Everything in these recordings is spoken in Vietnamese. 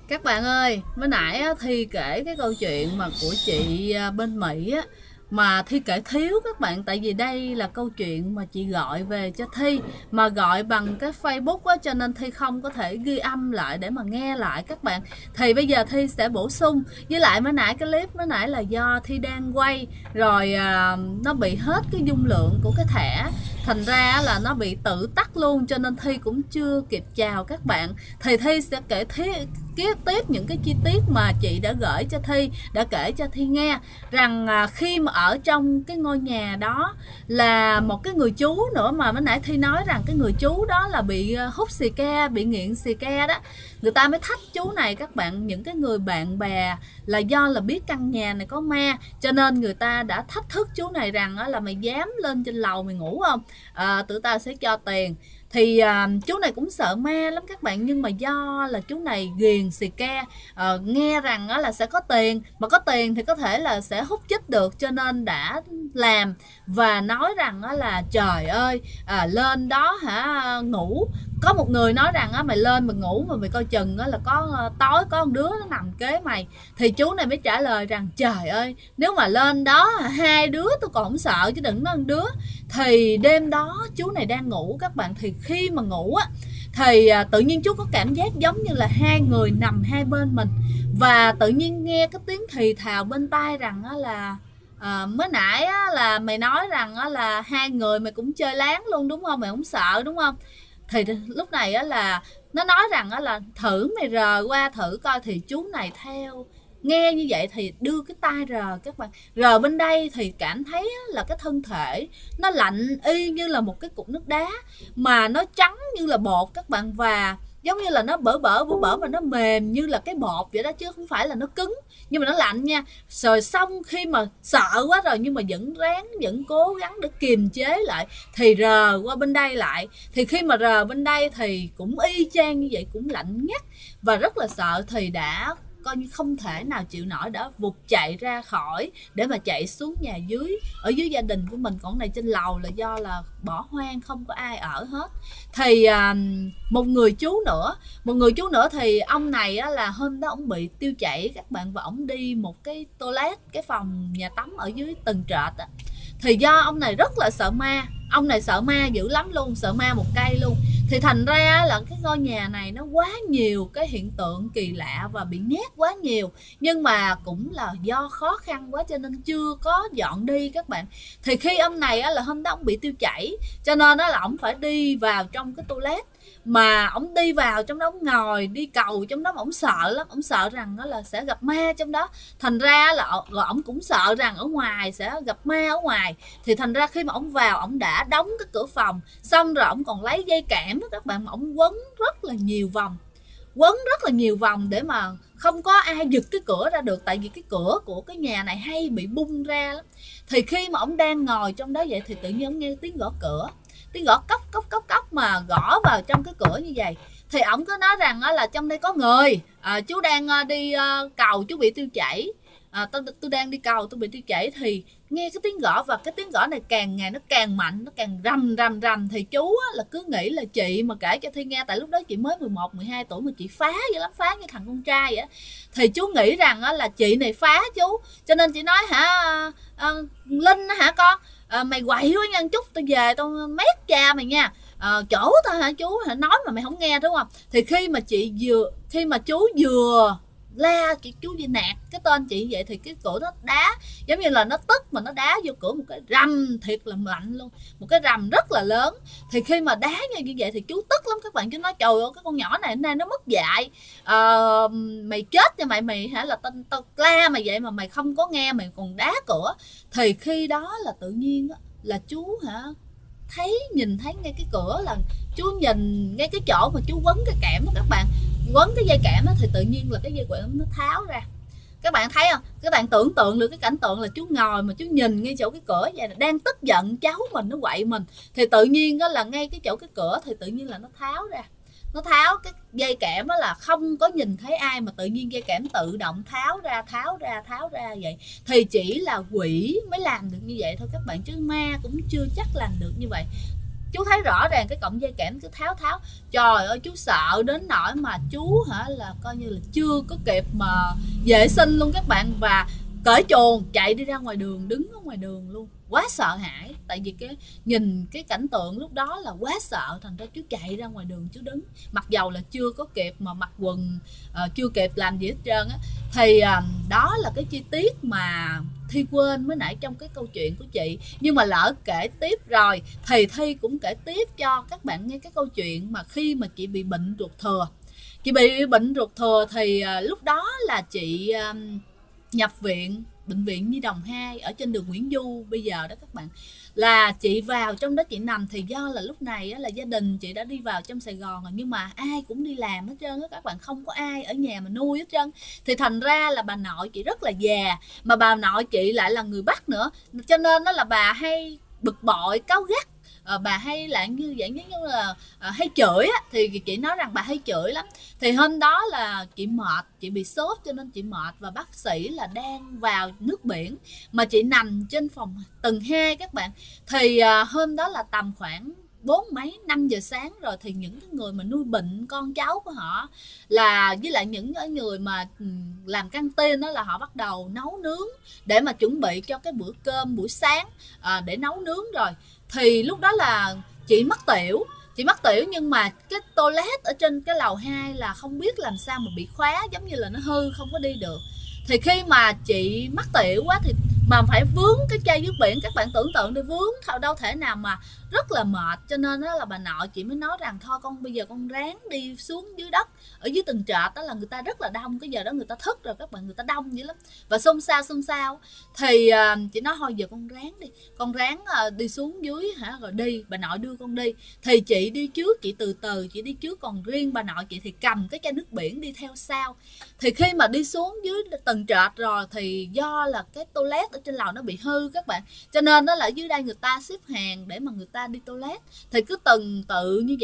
Các bạn ơi, mới nãy á, Thi kể cái câu chuyện mà của chị bên Mỹ á, mà Thi kể thiếu các bạn, tại vì đây là câu chuyện mà chị gọi về cho Thi mà gọi bằng cái Facebook á, cho nên Thi không có thể ghi âm lại để mà nghe lại các bạn. Thì bây giờ Thi sẽ bổ sung, với lại mới nãy cái clip mới nãy là do Thi đang quay rồi nó bị hết cái dung lượng của cái thẻ, thành ra là nó bị tự tắt luôn, cho nên Thi cũng chưa kịp chào các bạn. Thì Thi sẽ kể kế tiếp những cái chi tiết mà chị đã gửi cho Thi, đã kể cho Thi nghe, rằng khi mà ở trong cái ngôi nhà đó là một cái người chú nữa, mà mới nãy Thi nói rằng cái người chú đó là bị hút xì ke, bị nghiện xì ke đó, người ta mới thách chú này các bạn. Những cái người bạn bè là do là biết căn nhà này có ma, cho nên người ta đã thách thức chú này rằng là mày dám lên trên lầu mày ngủ không, tụi ta sẽ cho tiền. Thì chú này cũng sợ ma lắm các bạn, nhưng mà do là chú này ghiền xì ke, nghe rằng là sẽ có tiền, mà có tiền thì có thể là sẽ hút chích được, cho nên đã làm và nói rằng là trời ơi, lên đó hả ngủ. Có một người nói rằng mày lên mà ngủ mà mày coi chừng là có tối có một đứa nó nằm kế mày. Thì chú này mới trả lời rằng trời ơi, nếu mà lên đó hai đứa tôi còn không sợ chứ đừng nói một đứa. Thì đêm đó chú này đang ngủ các bạn, thì khi mà ngủ á thì tự nhiên chú có cảm giác giống như là hai người nằm hai bên mình, và tự nhiên nghe cái tiếng thì thào bên tai rằng là mới nãy là mày nói rằng là hai người mày cũng chơi láng luôn đúng không, mày không sợ đúng không. Thì lúc này là nó nói rằng là thử mày rờ qua thử coi. Thì chú này theo nghe như vậy thì đưa cái tay rờ các bạn, rờ bên đây thì cảm thấy là cái thân thể nó lạnh y như là một cái cục nước đá, mà nó trắng như là bột các bạn, và giống như là nó bở mà nó mềm như là cái bột vậy đó, chứ không phải là nó cứng, nhưng mà nó lạnh nha. Rồi xong khi mà sợ quá rồi nhưng mà vẫn cố gắng để kiềm chế lại, thì rờ qua bên đây lại, thì khi mà rờ bên đây thì cũng y chang như vậy, cũng lạnh ngắt và rất là sợ. Thì đã coi như không thể nào chịu nổi, đã vụt chạy ra khỏi để mà chạy xuống nhà dưới, ở dưới gia đình của mình. Còn này trên lầu là do là bỏ hoang, không có ai ở hết. Thì một người chú nữa thì ông này là hôm đó ông bị tiêu chảy các bạn, và ông đi một cái toilet, cái phòng nhà tắm ở dưới tầng trệt á. Thì do ông này rất là sợ ma, ông này sợ ma dữ lắm luôn, sợ ma một cây luôn. Thì thành ra là cái ngôi nhà này nó quá nhiều cái hiện tượng kỳ lạ và bị nhét quá nhiều, nhưng mà cũng là do khó khăn quá cho nên chưa có dọn đi các bạn. Thì khi ông này là hôm đó ông bị tiêu chảy, cho nên là ông phải đi vào trong cái toilet, mà ông đi vào trong đó, ông ngồi đi cầu trong đó, mà ông sợ lắm, ông sợ rằng là sẽ gặp ma trong đó. Thành ra là rồi ông cũng sợ rằng ở ngoài sẽ gặp ma ở ngoài. Thì thành ra khi mà ông vào, ông đã đóng cái cửa phòng, xong rồi ông còn lấy dây kẽm các bạn, mà ông quấn rất là nhiều vòng để mà không có ai giật cái cửa ra được, tại vì cái cửa của cái nhà này hay bị bung ra lắm. Thì khi mà ông đang ngồi trong đó vậy thì tự nhiên ông nghe tiếng gõ cửa, tiếng gõ cốc cốc cốc cốc mà gõ vào trong cái cửa như vậy. Thì ổng có nói rằng là trong đây có người, chú đang đi cầu, chú bị tiêu chảy, tôi đang đi cầu, tôi bị tiêu chảy. Thì nghe cái tiếng gõ, và cái tiếng gõ này càng ngày nó càng mạnh, nó càng rầm. Thì chú là cứ nghĩ là chị mà kể cho Thi nghe, tại lúc đó chị mới 11, 12 tuổi mà chị phá dữ lắm, phá như thằng con trai vậy. Thì chú nghĩ rằng là chị này phá chú, cho nên chị nói Linh hả con, mày quậy quá nha, chút tao về tao mét cha mày nha, chỗ tao hả chú, nói mà mày không nghe đúng không. Thì khi mà chú vừa la chú Di nạt cái tên chị vậy, thì cái cửa nó đá, giống như là nó tức mà nó đá vô cửa một cái rầm thiệt là mạnh luôn, một cái rầm rất là lớn. Thì khi mà đá như vậy thì chú tức lắm các bạn, chú nói trời ơi cái con nhỏ này hôm nay nó mất dạy, mày chết cho mày hả, là tao la mày vậy mà mày không có nghe, mày còn đá cửa. Thì khi đó là tự nhiên là chú nhìn thấy ngay cái cửa, là chú nhìn ngay cái chỗ mà chú quấn cái kẽm đó các bạn, quấn cái dây kẽm đó, thì tự nhiên là cái dây kẽm nó tháo ra. Các bạn thấy không, các bạn tưởng tượng được cái cảnh tượng là chú ngồi mà chú nhìn ngay chỗ cái cửa vậy, đang tức giận cháu mình nó quậy mình, thì tự nhiên là ngay cái chỗ cái cửa thì tự nhiên là nó tháo ra, nó tháo cái dây kẽm đó, là không có nhìn thấy ai mà tự nhiên dây kẽm tự động tháo ra vậy. Thì chỉ là quỷ mới làm được như vậy thôi các bạn, chứ ma cũng chưa chắc làm được như vậy. Chú thấy rõ ràng cái cọng dây kẽm, cứ tháo tháo, trời ơi chú sợ đến nỗi mà chú là coi như là chưa có kịp mà vệ sinh luôn các bạn, và cởi chuồng chạy đi ra ngoài đường, đứng ở ngoài đường luôn, quá sợ hãi. Tại vì nhìn cái cảnh tượng lúc đó là quá sợ, thành ra chú chạy ra ngoài đường chú đứng, mặc dầu là chưa có kịp mà mặc quần, chưa kịp làm gì hết trơn á. Thì đó là cái chi tiết mà Thi quên mới nãy trong cái câu chuyện của chị, nhưng mà lỡ kể tiếp rồi thì Thi cũng kể tiếp cho các bạn nghe cái câu chuyện mà khi mà chị bị bệnh ruột thừa. Chị bị bệnh ruột thừa thì lúc đó là chị nhập viện bệnh viện Nhi Đồng 2 ở trên đường Nguyễn Du bây giờ đó các bạn. Là chị vào trong đó chị nằm, thì do là lúc này là gia đình chị đã đi vào trong Sài Gòn rồi, nhưng mà ai cũng đi làm hết trơn á các bạn, không có ai ở nhà mà nuôi hết trơn. Thì thành ra là bà nội chị rất là già, mà bà nội chị lại là người Bắc nữa, cho nên đó là bà hay bực bội cáu gắt. Bà hay là như vậy, giống như là hay chửi á, thì chị nói rằng bà hay chửi lắm. Thì hôm đó là chị mệt, chị bị sốt cho nên chị mệt, và bác sĩ là đang vào nước biển mà chị nằm trên phòng tầng 2 các bạn. Thì hôm đó là tầm khoảng 5 giờ sáng rồi, thì những cái người mà nuôi bệnh con cháu của họ là với lại những cái người mà làm căng tin đó là họ bắt đầu nấu nướng để mà chuẩn bị cho cái bữa cơm buổi sáng để nấu nướng rồi. Thì lúc đó là chị mắc tiểu, nhưng mà cái toilet ở trên cái lầu 2 là không biết làm sao mà bị khóa, giống như là nó hư không có đi được. Thì khi mà chị mắc tiểu quá thì mà phải vướng cái chai nước biển, các bạn tưởng tượng đi, vướng đâu thể nào mà, rất là mệt. Cho nên đó là bà nội chị mới nói rằng thôi con bây giờ con ráng đi xuống dưới đất, ở dưới tầng trệt đó là người ta rất là đông, cái giờ đó người ta thức rồi các bạn, người ta đông dữ lắm và xôn xao. Thì chị nói thôi giờ con ráng đi, con ráng đi xuống dưới rồi đi, bà nội đưa con đi. Thì chị đi trước, chị từ từ chị đi trước, còn riêng bà nội chị thì cầm cái chai nước biển đi theo sau. Thì khi mà đi xuống dưới tầng trệt rồi thì do là cái toilet ở trên lầu nó bị hư các bạn, cho nên đó là dưới đây người ta xếp hàng để mà người ta đi toilet, thì cứ từng tự như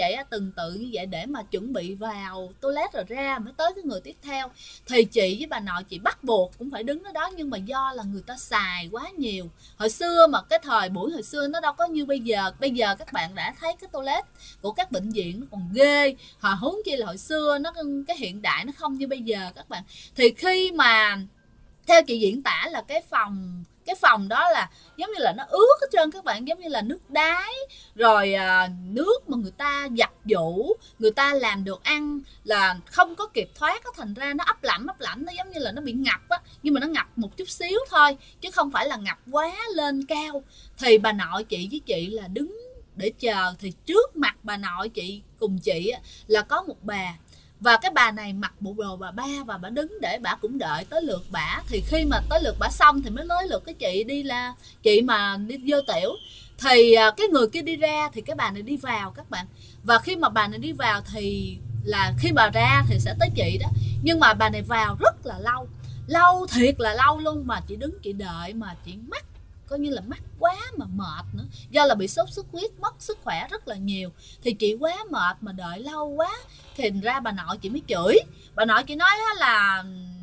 vậy để mà chuẩn bị vào toilet rồi ra mới tới cái người tiếp theo. Thì chị với bà nội chị bắt buộc cũng phải đứng ở đó, nhưng mà do là người ta xài quá nhiều. Hồi xưa mà cái thời buổi hồi xưa nó đâu có như bây giờ các bạn đã thấy cái toilet của các bệnh viện nó còn ghê, huống chi là hồi xưa cái hiện đại nó không như bây giờ các bạn. Thì khi mà theo chị diễn tả là cái phòng đó là giống như là nó ướt hết trơn các bạn, giống như là nước đáy, rồi nước mà người ta giặt giũ, người ta làm được ăn là không có kịp thoát á, thành ra nó ấp lẫm, nó giống như là nó bị ngập á, nhưng mà nó ngập một chút xíu thôi chứ không phải là ngập quá lên cao. Thì bà nội chị với chị là đứng để chờ, thì trước mặt bà nội chị cùng chị là có một bà, và cái bà này mặc bộ đồ bà ba, và bà đứng để bà cũng đợi tới lượt bả. Thì khi mà tới lượt bả xong thì mới tới lượt cái chị đi, là chị mà đi dơ tiểu. Thì cái người kia đi ra thì cái bà này đi vào các bạn. Và khi mà bà này đi vào thì là khi bà ra thì sẽ tới chị đó, nhưng mà bà này vào rất là lâu thiệt là lâu luôn, mà chị đứng chị đợi mà chị mắc, coi như là mắc quá mà mệt nữa, do là bị sốt xuất huyết, mất sức khỏe rất là nhiều. Thì chị quá mệt mà đợi lâu quá, thì ra bà nội chị mới chửi. Bà nội chị nói là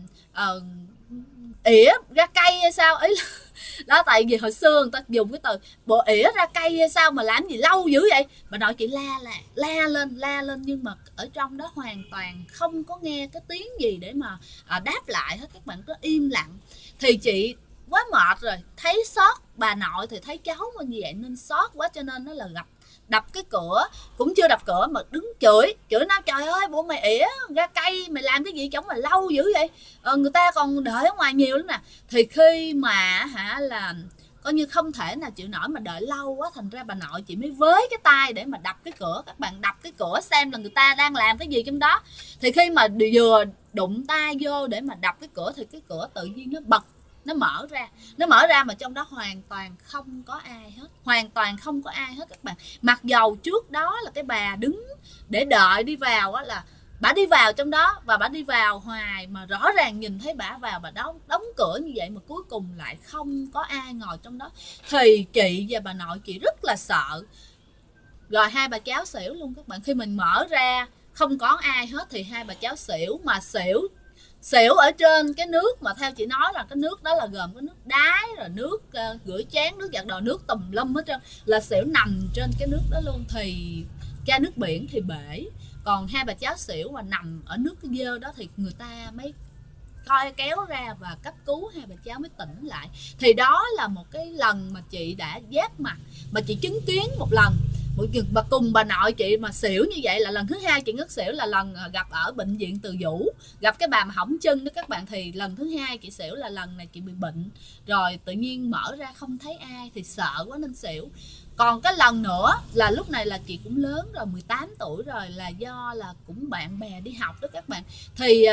ỉa ra cây hay sao, ý đó, tại vì hồi xưa người ta dùng cái từ bộ ỉa ra cây hay sao mà làm gì lâu dữ vậy. Bà nội chị la lên, nhưng mà ở trong đó hoàn toàn không có nghe cái tiếng gì để mà đáp lại hết, các bạn cứ im lặng. Thì chị quá mệt rồi, thấy xót bà nội thì thấy cháu như vậy nên xót quá, cho nên nó là đập cái cửa, cũng chưa đập cửa mà đứng chửi nó, trời ơi bộ mày ỉa ra cây, mày làm cái gì chổng mà lâu dữ vậy, người ta còn đợi ở ngoài nhiều lắm nè. Thì khi mà là coi như không thể nào chịu nổi mà đợi lâu quá, thành ra bà nội chị mới với cái tay để mà đập cái cửa, các bạn, đập cái cửa xem là người ta đang làm cái gì trong đó. Thì khi mà vừa đụng tay vô để mà đập cái cửa thì cái cửa tự nhiên nó bật, nó mở ra mà trong đó hoàn toàn không có ai hết, các bạn. Mặc dầu trước đó là cái bà đứng để đợi đi vào á, là bà đi vào trong đó và bà đi vào hoài, mà rõ ràng nhìn thấy bà vào, bà đóng cửa như vậy mà cuối cùng lại không có ai ngồi trong đó. Thì chị và bà nội chị rất là sợ, rồi hai bà cháu xỉu luôn các bạn. Khi mình mở ra không có ai hết thì hai bà cháu xỉu, mà xỉu xỉu ở trên cái nước mà theo chị nói là cái nước đó là gồm cái nước đái rồi nước rửa chén, nước giặt đồ, nước tùm lum hết trơn, là xỉu nằm trên cái nước đó luôn. Thì ra nước biển thì bể, còn hai bà cháu xỉu mà nằm ở nước cái dơ đó thì người ta mới coi kéo ra và cấp cứu hai bà cháu mới tỉnh lại. Thì đó là một cái lần mà chị đã giáp mặt, mà chị chứng kiến một lần. Mà cùng bà nội chị mà xỉu như vậy là lần thứ hai chị ngất xỉu, là lần gặp ở bệnh viện Từ Dũ, gặp cái bà mà hỏng chân đó các bạn. Thì lần thứ hai chị xỉu là lần này chị bị bệnh rồi, tự nhiên mở ra không thấy ai thì sợ quá nên xỉu. Còn cái lần nữa là lúc này là chị cũng lớn rồi, 18 tuổi rồi, là do là cũng bạn bè đi học đó các bạn. Thì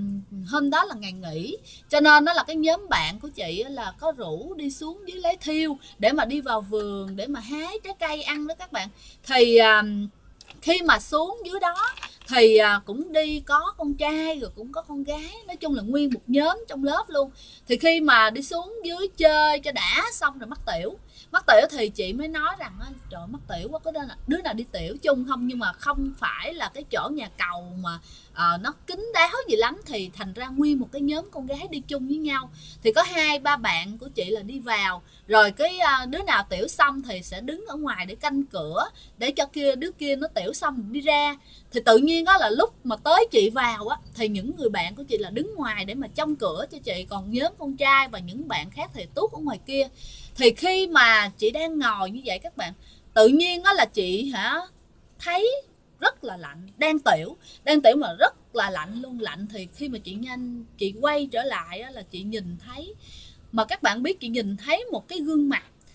hôm đó là ngày nghỉ, cho nên đó là cái nhóm bạn của chị là có rủ đi xuống dưới lấy thiêu để mà đi vào vườn để mà hái trái cây ăn đó các bạn. Thì khi mà xuống dưới đó thì cũng đi có con trai rồi cũng có con gái, nói chung là nguyên một nhóm trong lớp luôn. Thì khi mà đi xuống dưới chơi cho đã xong rồi mắc tiểu thì chị mới nói rằng trời mắc tiểu quá, có đứa nào đi tiểu chung không, nhưng mà không phải là cái chỗ nhà cầu mà nó kín đáo gì lắm, thì thành ra nguyên một cái nhóm con gái đi chung với nhau. Thì có 2-3 bạn của chị là đi vào rồi, cái đứa nào tiểu xong thì sẽ đứng ở ngoài để canh cửa để cho đứa kia nó tiểu xong đi ra. Thì tự nhiên đó là lúc mà tới chị vào á, thì những người bạn của chị là đứng ngoài để mà trông cửa cho chị, còn nhóm con trai và những bạn khác thì tuốt ở ngoài kia. Thì khi mà chị đang ngồi như vậy các bạn, tự nhiên đó là chị thấy rất là lạnh, đang tiểu mà rất là lạnh luôn. Lạnh thì khi mà chị quay trở lại là chị nhìn thấy, mà các bạn biết chị nhìn thấy một cái gương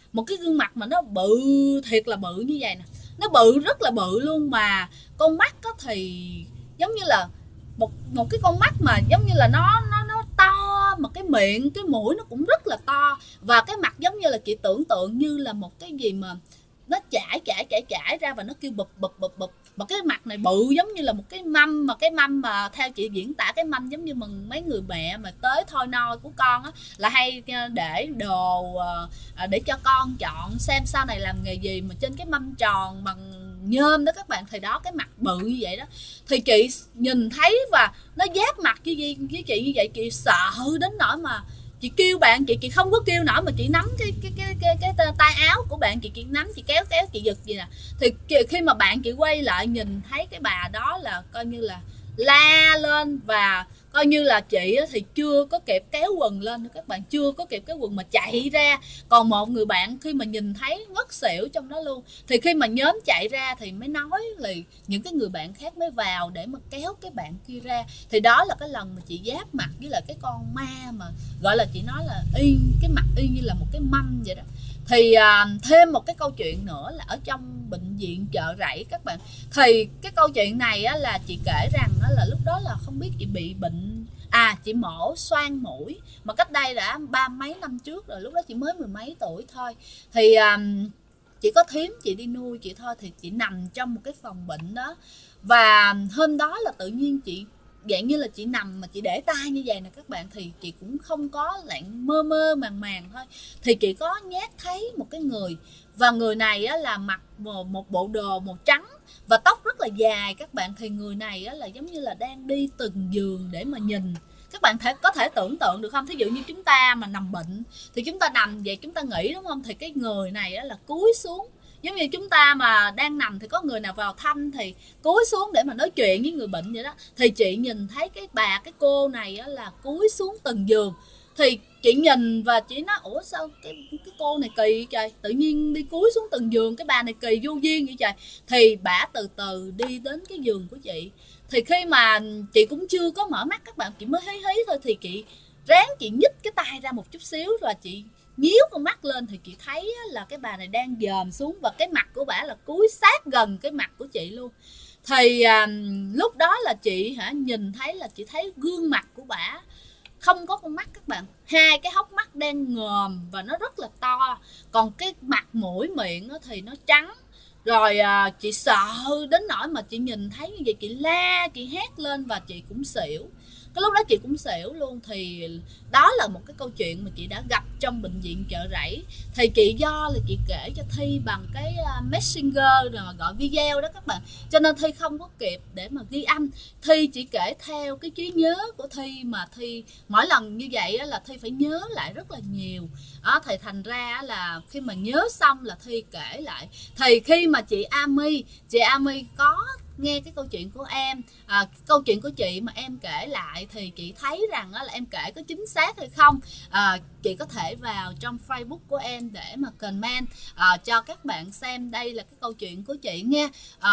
mặt mà nó bự, thiệt là bự như vậy nè, nó bự rất là bự luôn. Mà con mắt có thì giống như là một cái con mắt mà giống như là nó to, mà cái miệng cái mũi nó cũng rất là to, và cái mặt giống như là chị tưởng tượng như là một cái gì mà nó chảy ra và nó kêu bụp. Mà cái mặt này bự giống như là một cái mâm, mà cái mâm mà theo chị diễn tả cái mâm giống như mà mấy người mẹ mà tới thôi nôi của con á, là hay để đồ để cho con chọn xem sau này làm nghề gì, mà trên cái mâm tròn bằng nhôm đó các bạn. Thì đó, cái mặt bự như vậy đó, thì chị nhìn thấy và nó giáp mặt với chị như vậy, chị sợ đến nỗi mà chị kêu bạn chị không có kêu nổi, mà chị nắm cái tay áo của bạn chị nắm, chị kéo chị giật gì nè. Thì khi mà bạn chị quay lại nhìn thấy cái bà đó là coi như là la lên, và coi như là chị thì chưa có kịp kéo quần lên các bạn, chưa có kịp kéo quần mà chạy ra. Còn một người bạn khi mà nhìn thấy ngất xỉu trong đó luôn. Thì khi mà nhóm chạy ra thì mới nói là những cái người bạn khác mới vào để mà kéo cái bạn kia ra. Thì đó là cái lần mà chị giáp mặt với lại cái con ma mà gọi là chị nói là cái mặt y như là một cái mâm vậy đó. Thì thêm một cái câu chuyện nữa là ở trong bệnh viện Chợ Rẫy các bạn. Thì cái câu chuyện này là chị kể rằng là lúc đó là không biết chị bị bệnh, chị mổ xoang mũi, mà cách đây đã 30 mấy năm trước rồi, lúc đó chị mới 10 mấy tuổi thôi. Thì chỉ có thím chị đi nuôi chị thôi, thì chị nằm trong một cái phòng bệnh đó. Và hôm đó là tự nhiên chị dạng như là chị nằm mà chị để tay như vậy nè các bạn, thì chị cũng không có lạng mơ màng thôi. Thì chị có nhát thấy một cái người, và người này là mặc một bộ đồ màu trắng và tóc rất là dài các bạn. Thì người này là giống như là đang đi từng giường để mà nhìn. Các bạn có thể tưởng tượng được không? Thí dụ như chúng ta mà nằm bệnh thì chúng ta nằm vậy chúng ta nghỉ đúng không? Thì cái người này là cúi xuống, giống như chúng ta mà đang nằm thì có người nào vào thăm thì cúi xuống để mà nói chuyện với người bệnh vậy đó. Thì chị nhìn thấy cái cô này là cúi xuống từng giường. Thì chị nhìn và chị nói ủa sao cái cô này kỳ trời, tự nhiên đi cúi xuống từng giường, cái bà này kỳ vô duyên vậy trời. Thì bả từ từ đi đến cái giường của chị. Thì khi mà chị cũng chưa có mở mắt các bạn, chị mới hí thôi, thì chị ráng chị nhích cái tay ra một chút xíu và chị nhíu con mắt lên, thì chị thấy là cái bà này đang dòm xuống, và cái mặt của bả là cúi sát gần cái mặt của chị luôn. Thì lúc đó là chị nhìn thấy là chị thấy gương mặt của bả không có con mắt các bạn, hai cái hốc mắt đen ngòm và nó rất là to, còn cái mặt mũi miệng thì nó trắng, Rồi chị sợ đến nỗi mà chị nhìn thấy như vậy chị la, chị hét lên và chị cũng xỉu. Cái lúc đó chị cũng xỉu luôn. Thì đó là một cái câu chuyện mà chị đã gặp trong bệnh viện Chợ Rẫy. Thì chị do là chị kể cho Thi bằng cái Messenger rồi gọi video đó các bạn, cho nên Thi không có kịp để mà ghi âm. Thi chỉ kể theo cái trí nhớ của Thi, mà Thi mỗi lần như vậy là Thi phải nhớ lại rất là nhiều đó. Thì thành ra là khi mà nhớ xong là Thi kể lại. Thì khi mà chị Ami có nghe cái câu chuyện của em, câu chuyện của chị mà em kể lại, thì chị thấy rằng là em kể có chính xác hay không. Chị có thể vào trong Facebook của em để mà comment cho các bạn xem đây là cái câu chuyện của chị nha.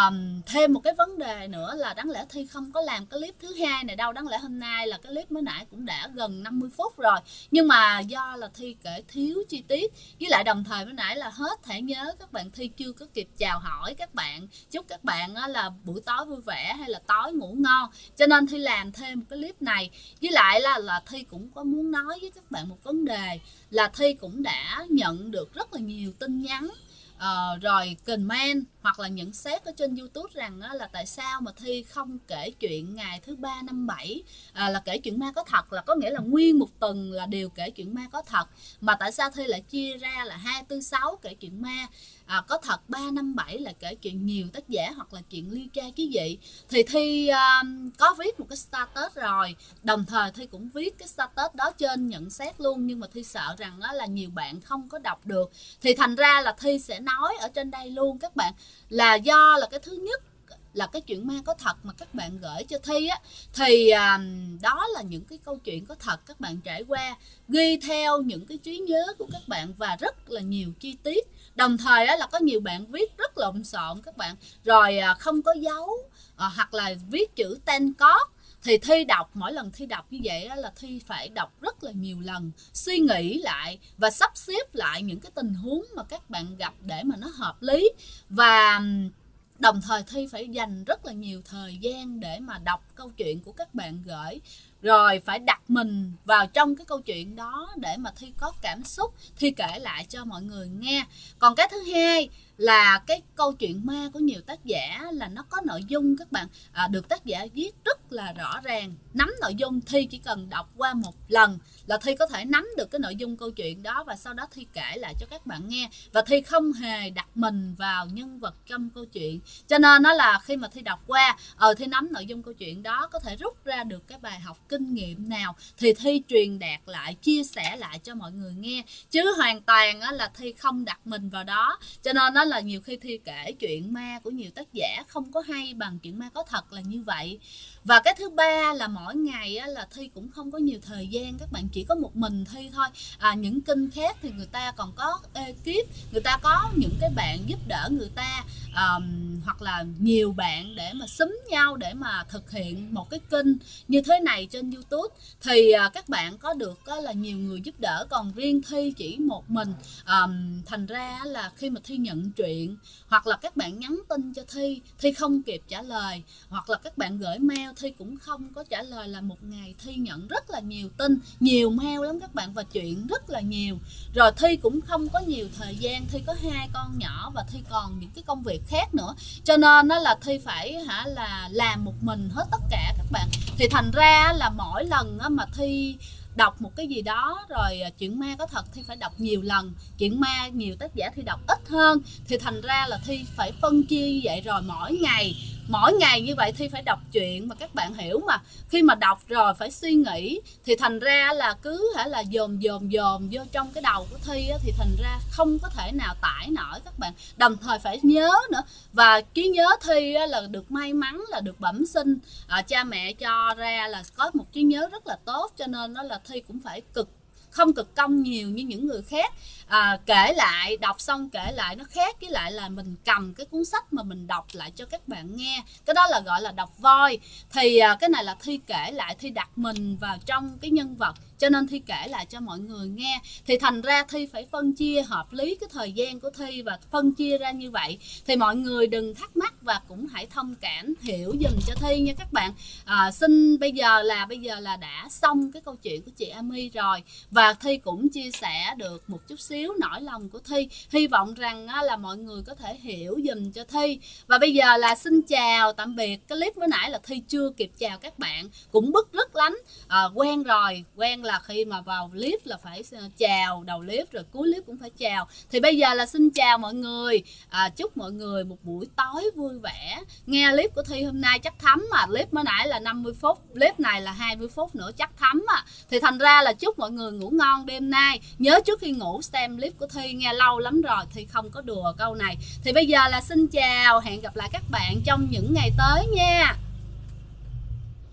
Thêm một cái vấn đề nữa là đáng lẽ Thi không có làm cái clip thứ hai này đâu, đáng lẽ hôm nay là cái clip mới nãy cũng đã gần 50 phút rồi, nhưng mà do là Thi kể thiếu chi tiết, với lại đồng thời mới nãy là hết thẻ nhớ các bạn, Thi chưa có kịp chào hỏi các bạn, chúc các bạn là buổi tối vui vẻ hay là tối ngủ ngon, cho nên Thi làm thêm một cái clip này. Với lại là Thi cũng có muốn nói với các bạn một vấn đề là Thi cũng đã nhận được rất là nhiều tin nhắn rồi comment hoặc là nhận xét ở trên YouTube rằng là tại sao mà Thi không kể chuyện ngày thứ ba năm bảy, là kể chuyện ma có thật, là có nghĩa là nguyên một tuần là đều kể chuyện ma có thật, mà tại sao Thi lại chia ra là 2, 4, 6 kể chuyện ma có thật, 3, 5, 7 là kể chuyện nhiều tác giả hoặc là chuyện liêu trai ký dị. Thì Thi có viết một cái status rồi, đồng thời Thi cũng viết cái status đó trên nhận xét luôn, nhưng mà Thi sợ rằng là nhiều bạn không có đọc được, thì thành ra là Thi sẽ nói ở trên đây luôn các bạn, là do là cái thứ nhất là cái chuyện ma có thật mà các bạn gửi cho Thi á, thì đó là những cái câu chuyện có thật các bạn trải qua, ghi theo những cái trí nhớ của các bạn và rất là nhiều chi tiết. Đồng thời là có nhiều bạn viết rất lộn xộn các bạn, rồi không có dấu hoặc là viết chữ tên cót. Thì Thi đọc, mỗi lần Thi đọc như vậy là Thi phải đọc rất là nhiều lần, suy nghĩ lại và sắp xếp lại những cái tình huống mà các bạn gặp để mà nó hợp lý. Và đồng thời Thi phải dành rất là nhiều thời gian để mà đọc câu chuyện của các bạn gửi, rồi phải đặt mình vào trong cái câu chuyện đó để mà Thi có cảm xúc, Thi kể lại cho mọi người nghe. Còn cái thứ hai là cái câu chuyện ma của nhiều tác giả là nó có nội dung các bạn, được tác giả viết rất là rõ ràng, nắm nội dung. Thi chỉ cần đọc qua một lần là Thi có thể nắm được cái nội dung câu chuyện đó, và sau đó Thi kể lại cho các bạn nghe, và Thi không hề đặt mình vào nhân vật trong câu chuyện, cho nên nó là khi mà Thi đọc qua Thi nắm nội dung câu chuyện đó, có thể rút ra được cái bài học kinh nghiệm nào thì Thi truyền đạt lại, chia sẻ lại cho mọi người nghe, chứ hoàn toàn là Thi không đặt mình vào đó. Cho nên nó là nhiều khi Thi kể chuyện ma của nhiều tác giả không có hay bằng chuyện ma có thật là như vậy. Và cái thứ ba là mỗi ngày là Thi cũng không có nhiều thời gian các bạn, chỉ có một mình Thi thôi. Những kênh khác thì người ta còn có ekip, người ta có những cái bạn giúp đỡ người ta, hoặc là nhiều bạn để mà xúm nhau để mà thực hiện một cái kênh như thế này trên YouTube, thì các bạn có được là nhiều người giúp đỡ. Còn riêng Thi chỉ một mình, thành ra là khi mà Thi nhận truyện hoặc là các bạn nhắn tin cho Thi không kịp trả lời, hoặc là các bạn gửi mail Thi cũng không có trả lời, là một ngày Thi nhận rất là nhiều tin, nhiều mail lắm các bạn, và chuyện rất là nhiều. Rồi Thi cũng không có nhiều thời gian, Thi có 2 con nhỏ và Thi còn những cái công việc khác nữa, cho nên là Thi phải là làm một mình hết tất cả các bạn. Thì thành ra là mỗi lần mà Thi đọc một cái gì đó, rồi chuyện ma có thật Thi phải đọc nhiều lần, chuyện ma nhiều tác giả Thi đọc ít hơn, thì thành ra là Thi phải phân chia như vậy. Rồi mỗi ngày như vậy Thi phải đọc chuyện, mà các bạn hiểu mà, khi mà đọc rồi phải suy nghĩ, thì thành ra là cứ là dồn vô trong cái đầu của Thi thì thành ra không có thể nào tải nổi các bạn. Đồng thời phải nhớ nữa, và trí nhớ Thi là được may mắn là được bẩm sinh, cha mẹ cho ra là có một trí nhớ rất là tốt, cho nên nó là Thi cũng phải không cực công nhiều như những người khác. Kể lại, đọc xong kể lại nó khác với lại là mình cầm cái cuốn sách mà mình đọc lại cho các bạn nghe, cái đó là gọi là đọc voi. Thì cái này là Thi kể lại, Thi đặt mình vào trong cái nhân vật, cho nên Thi kể lại cho mọi người nghe. Thì thành ra Thi phải phân chia hợp lý cái thời gian của Thi và phân chia ra như vậy. Thì mọi người đừng thắc mắc và cũng hãy thông cảm hiểu dùm cho Thi nha các bạn. Xin bây giờ là đã xong cái câu chuyện của chị Ami rồi, và và Thi cũng chia sẻ được một chút xíu nỗi lòng của Thi. Hy vọng rằng là mọi người có thể hiểu dùm cho Thi. Và bây giờ là xin chào tạm biệt. Cái clip bữa nãy là Thi chưa kịp chào các bạn, cũng bứt rứt lắm. Quen rồi, quen là khi mà vào clip là phải chào đầu clip rồi cuối clip cũng phải chào. Thì bây giờ là xin chào mọi người, chúc mọi người một buổi tối vui vẻ. Nghe clip của Thi hôm nay chắc thấm mà, clip mới nãy là 50 phút, clip này là 20 phút nữa chắc thấm thì thành ra là chúc mọi người ngủ ngon đêm nay. Nhớ trước khi ngủ xem clip của Thi, nghe lâu lắm rồi Thi không có đùa câu này. Thì bây giờ là xin chào, hẹn gặp lại các bạn trong những ngày tới nha.